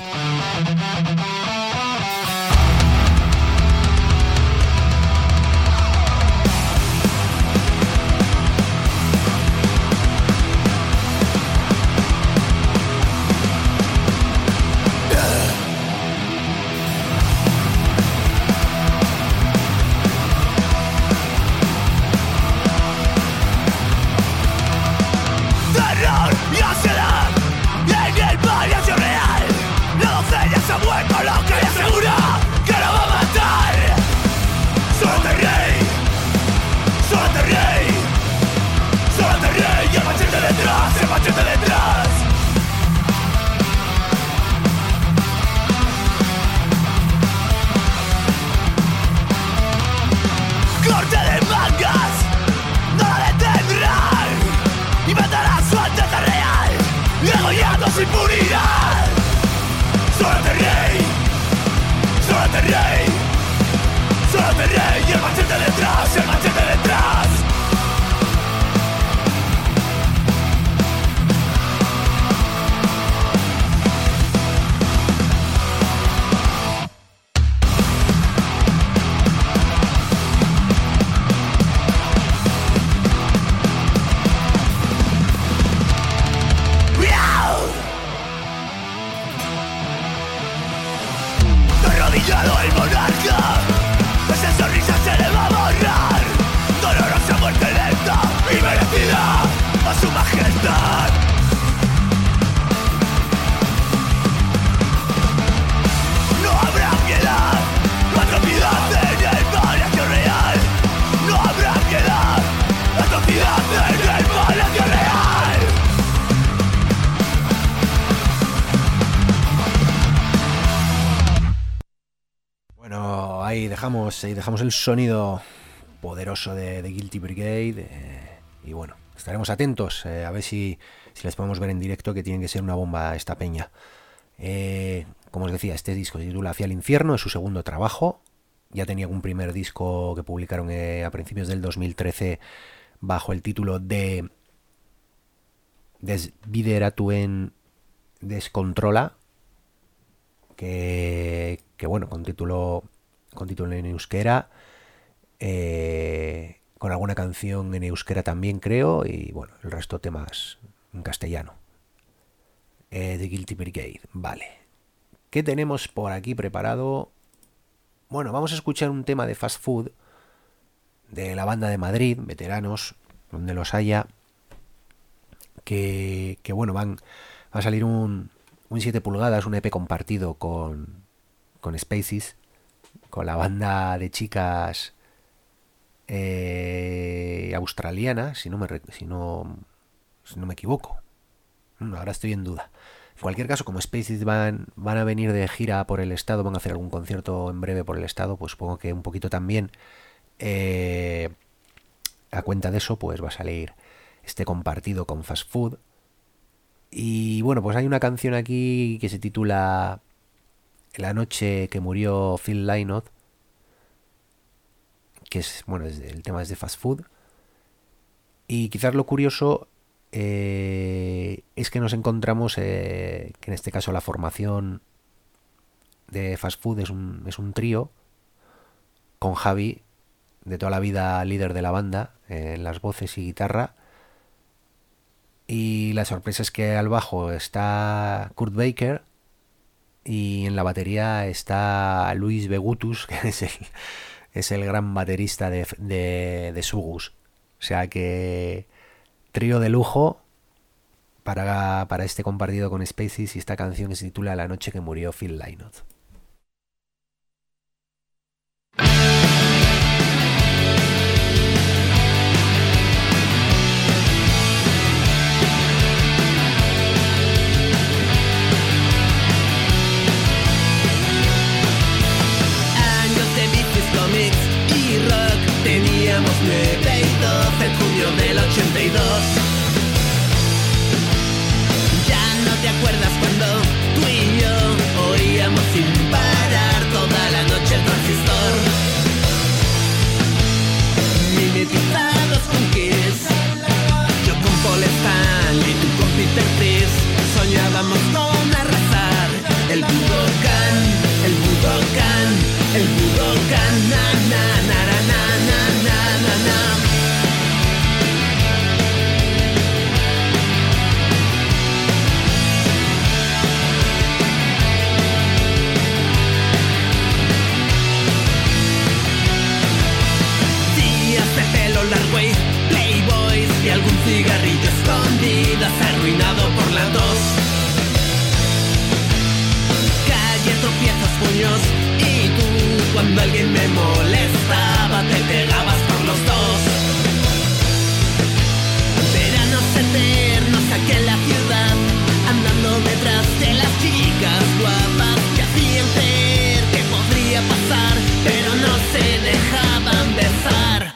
S2: Dejamos el sonido poderoso de Guilty Brigade, y bueno, estaremos atentos a ver si les podemos ver en directo, que tienen que ser una bomba esta peña. Como os decía, este disco se titula Hacia el infierno, es su segundo trabajo. Ya tenía un primer disco que publicaron a principios del 2013 bajo el título de Desbideratuen Descontrola, que bueno, con título en euskera, con alguna canción en euskera también, creo, y bueno, el resto temas en castellano. The Guilty Brigade, vale. ¿Qué tenemos por aquí preparado? Bueno, vamos a escuchar un tema de Fast Food de la banda de Madrid, veteranos, donde los haya, que bueno, va a salir un 7 pulgadas, un EP compartido con Spaces, con la banda de chicas australiana, si no me equivoco. Ahora estoy en duda. En cualquier caso, como Spaces van a venir de gira por el estado, van a hacer algún concierto en breve por el estado, pues supongo que un poquito también a cuenta de eso, pues va a salir este compartido con Fast Food. Y bueno, pues hay una canción aquí que se titula La noche que murió Phil Lynott, que es, bueno, el tema es de Fast Food. Y quizás lo curioso es que nos encontramos que en este caso la formación de Fast Food es un trío, con Javi de toda la vida, líder de la banda, en las voces y guitarra. Y la sorpresa es que al bajo está Kurt Baker y en la batería está Luis Begutus, que es el gran baterista de Sugus. O sea que trío de lujo para este compartido con Spaces y esta canción que se titula La noche que murió Phil Lynott.
S3: Teníamos 9 y 12 en junio del 82. Ya no te acuerdas cuando tú Encendíamos sin parar toda la noche el transistor. Mimetizados con Kiss, yo con Paul Stanley, tú con Peter Criss. Soñábamos con arrasar el Budokan, el Budokan, el Budokan, na na na na na na na na na. Días de pelo largo y playboys y algún cigarrillo escondidas arruinado por la tos. Calle, tropiezos, puños y tú cuando alguien me molestaba te pegabas por los dos. Veranos eternos aquí en la ciudad, andando detrás de las chicas guapas que hacían creer que podría pasar, pero no se dejaban besar.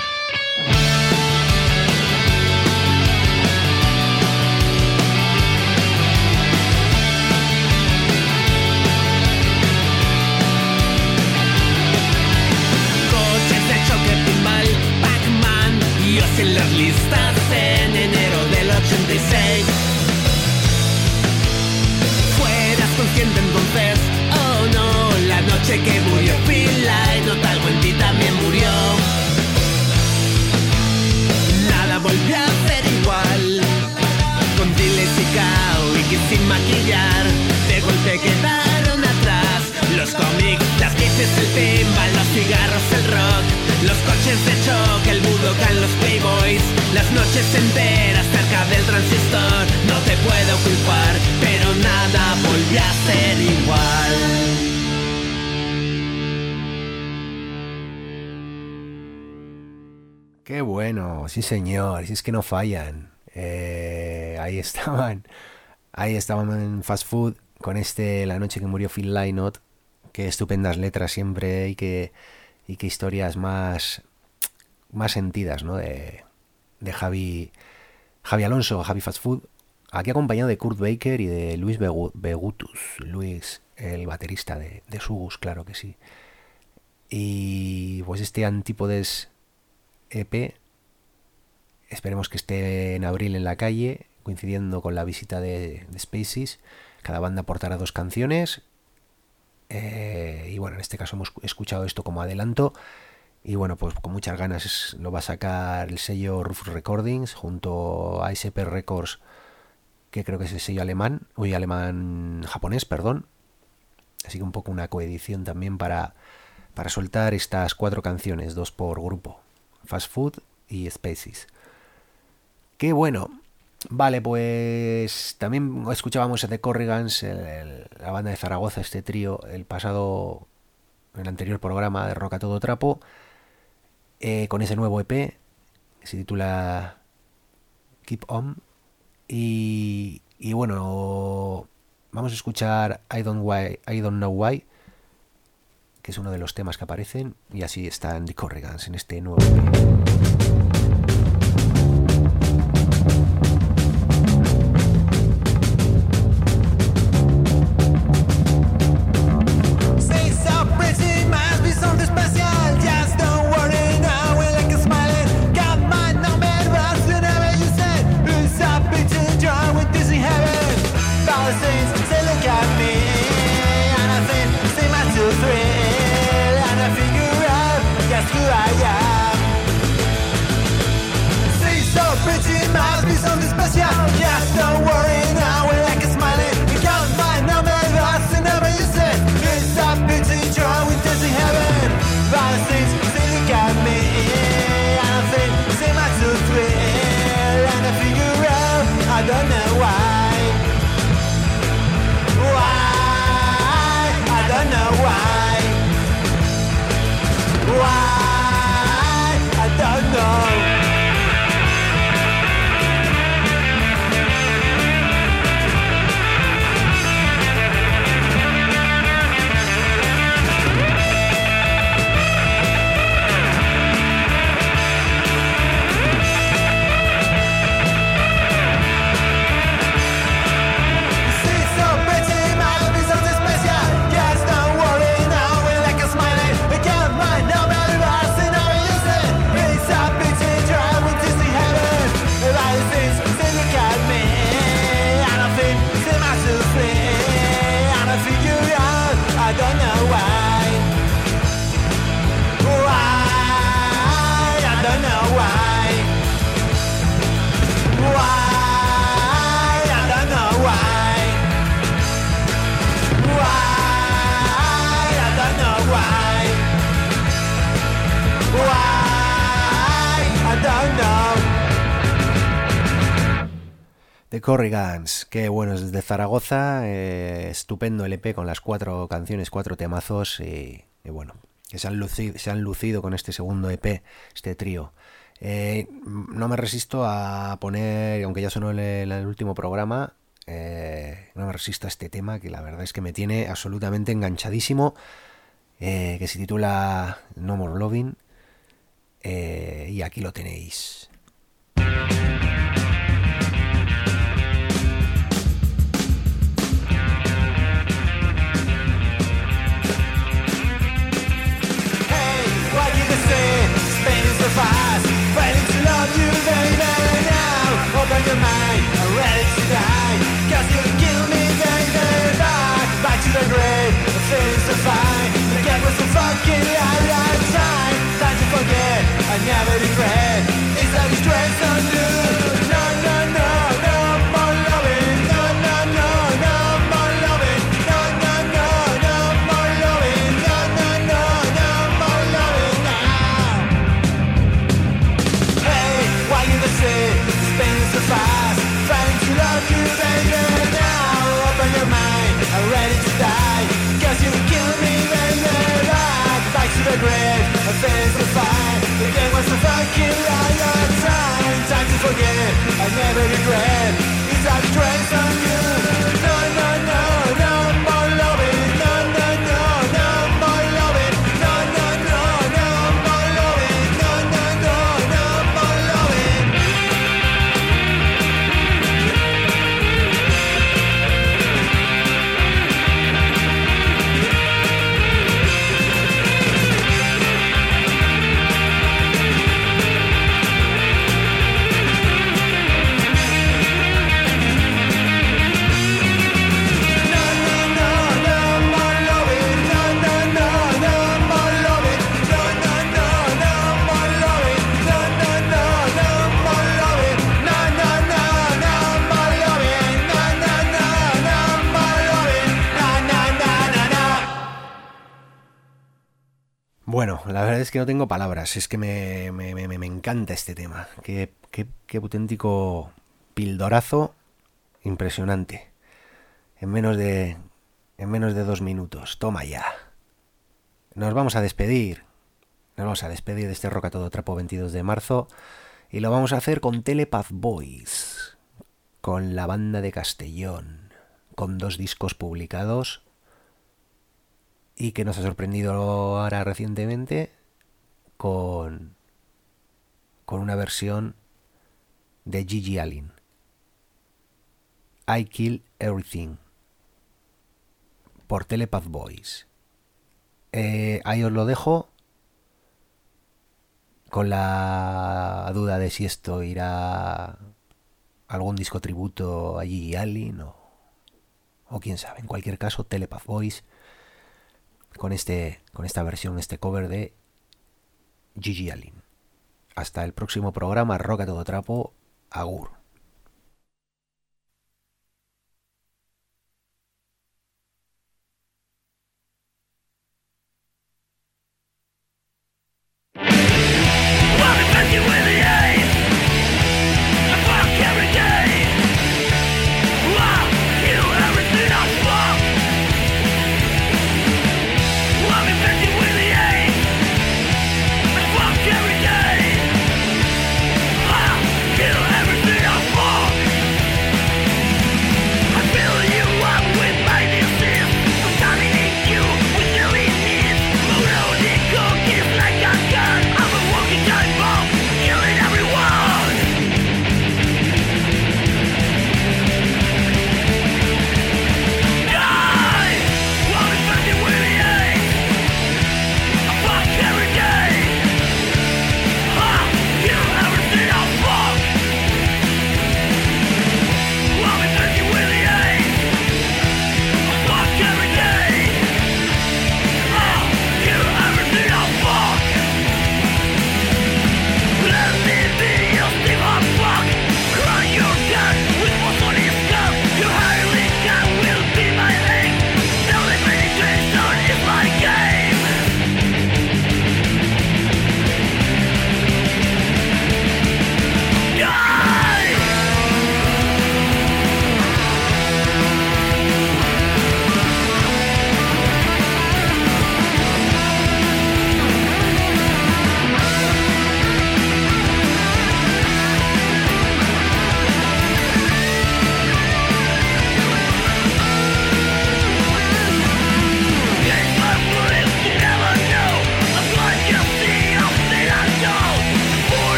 S3: En las listas en enero del 86. Fueras consciente entonces, oh no, la noche que murió Phil Lynott, algo en ti también murió. Nada volvió a ser igual, con diles y cao y que sin maquillar, de golpe quedaron atrás los cómics, las bicis, el pinball, los cigarros, el rock, los coches de choque, el Budokan, los playboys, las noches enteras cerca del transistor. No te puedo culpar, pero nada volvió a ser igual.
S2: Qué bueno, sí señor, si es que no fallan. Ahí estaban en Fast Food con La noche que murió Phil Lynott. Qué estupendas letras siempre y qué historias más sentidas, ¿no? De Javi Alonso, Javi Fast Food, aquí acompañado de Kurt Baker y de Luis Begutus, Luis, el baterista de Sugus, claro que sí. Y pues este Antípodes EP, esperemos que esté en abril en la calle, coincidiendo con la visita de Spaces. Cada banda aportará 2 canciones. Y bueno, en este caso hemos escuchado esto como adelanto y bueno, pues con muchas ganas lo va a sacar el sello Rufus Recordings junto a SP Records, que creo que es el sello japonés, perdón. Así que un poco una coedición también para soltar estas 4 canciones, 2 por grupo, Fast Food y Spaces. Qué bueno. Vale, pues también escuchábamos a The Corrigans, la banda de Zaragoza, este trío, en el anterior programa de Rock a Todo Trapo, con ese nuevo EP que se titula Keep On. Y bueno, vamos a escuchar I Don't Know Why, que es uno de los temas que aparecen, y así están The Corrigans en este nuevo EP.
S3: Why?
S2: The Corrigans, qué bueno, es desde Zaragoza, estupendo LP con las 4 canciones, 4 temazos y bueno, que se han lucido con este segundo EP, este trío. No me resisto a poner, aunque ya sonó en el último programa, no me resisto a este tema que la verdad es que me tiene absolutamente enganchadísimo, que se titula No More Loving, y aquí lo tenéis.
S3: Fast, fighting to love you, baby. Now, open your mind, I'm ready to die. 'Cause you kill me, baby. Back to the grave, the feeling's so fine. The game was so fucking right time. Time to forget, I never regret. It's a distress on you. No, no, no, no more loving. No, no, no, no more loving. No, no, no, no more loving. No, no, no, no more loving now. Spinning so fast, trying to love you, baby. Now open your mind, I'm ready to die. 'Cause you kill me, baby. Back to the grave, I'm feeling so fine. The game was so fucking right time. Time to forget, I never regret. It's a trace on you. No, no, no, no more loving. No, no, no, no more loving. No, no, no, no more loving. No, no, no, no more loving.
S2: Bueno, la verdad es que no tengo palabras, es que me encanta este tema. Qué auténtico pildorazo impresionante. En menos de 2 minutos. Toma ya. Nos vamos a despedir. De este Rock a Todo Trapo 22 de marzo. Y lo vamos a hacer con Telepath Boys. Con la banda de Castellón. Con 2 discos publicados. Y que nos ha sorprendido ahora recientemente con una versión de Gigi Allen. I Kill Everything. Por Telepath Boys. Ahí os lo dejo. Con la duda de si esto irá a algún disco tributo a Gigi Allen o quién sabe. En cualquier caso, Telepath Boys. Con esta versión, este cover de Gigi Allen. Hasta el próximo programa, Rock a Todo Trapo. Agur.